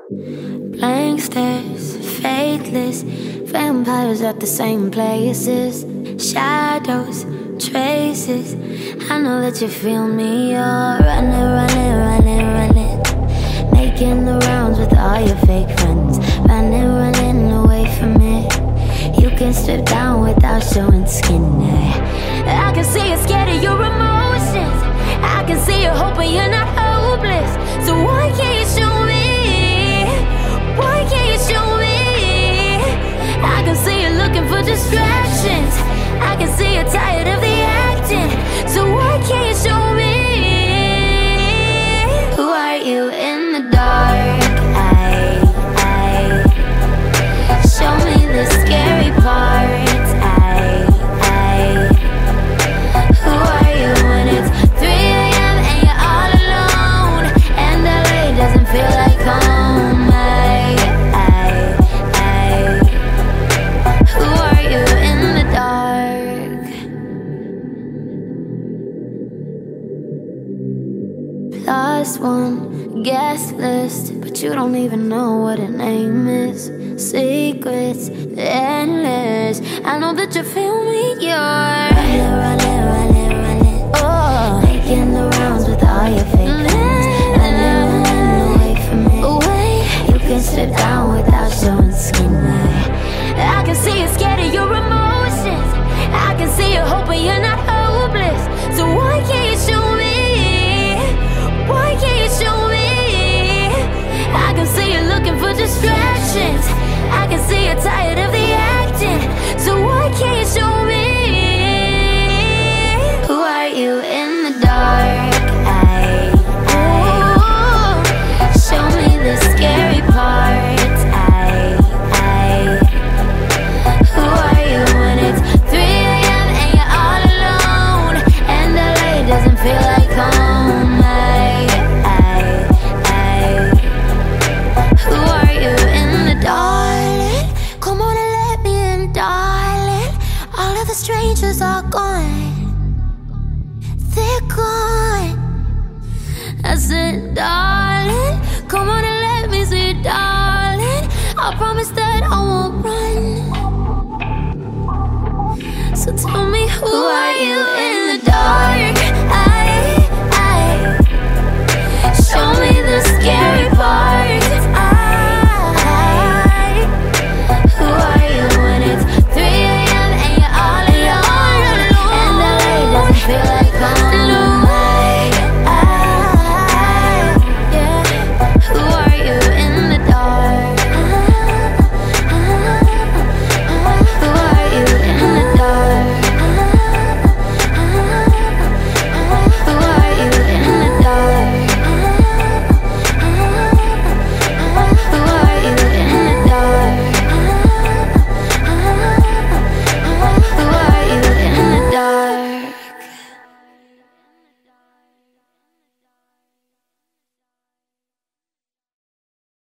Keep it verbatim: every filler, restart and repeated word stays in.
Blank stares, faithless, vampires at the same places. Shadows, traces, I know that you feel me. You're running, running, running, running, making the rounds with all your fake friends. Running, running away from it. You can strip down without showing skin. I can see you're scared of your emotions. I can see you hoping you're not hopeless. So why can't you show me? Why can't you show me? I can see you looking for distractions. I can see you're tired of the acting. So why can't you show me? Who are you in the dark? I, I show me the scary parts. I, I who are you when it's three a m and you're all alone and L A doesn't feel like home? I, I, I who are you in the dark? Plus one guest list, but you don't even know what her name is. Secrets endless. I know that you feel me. You're running, running, running, running. Oh, making the rounds with all your fake friends. Running, running away from it. Away. You can strip down without showing skin. I can see you scared of your emotions. I can see you hoping you're not hopeless. So why can't you show me? Why can't you show me? I can see you looking for distractions. I can see you're tired of the acting. So why can't you show me? Who are you in the dark? I, I show me the scary parts. I, I who are you when it's three a m and you're all alone and L A doesn't feel like home? I, I, I who are you in the dark? Come on and let me in, darling. All of the strangers are gone. They're gone. I said, darling, come on and let me see, darling. I promise that I won't run.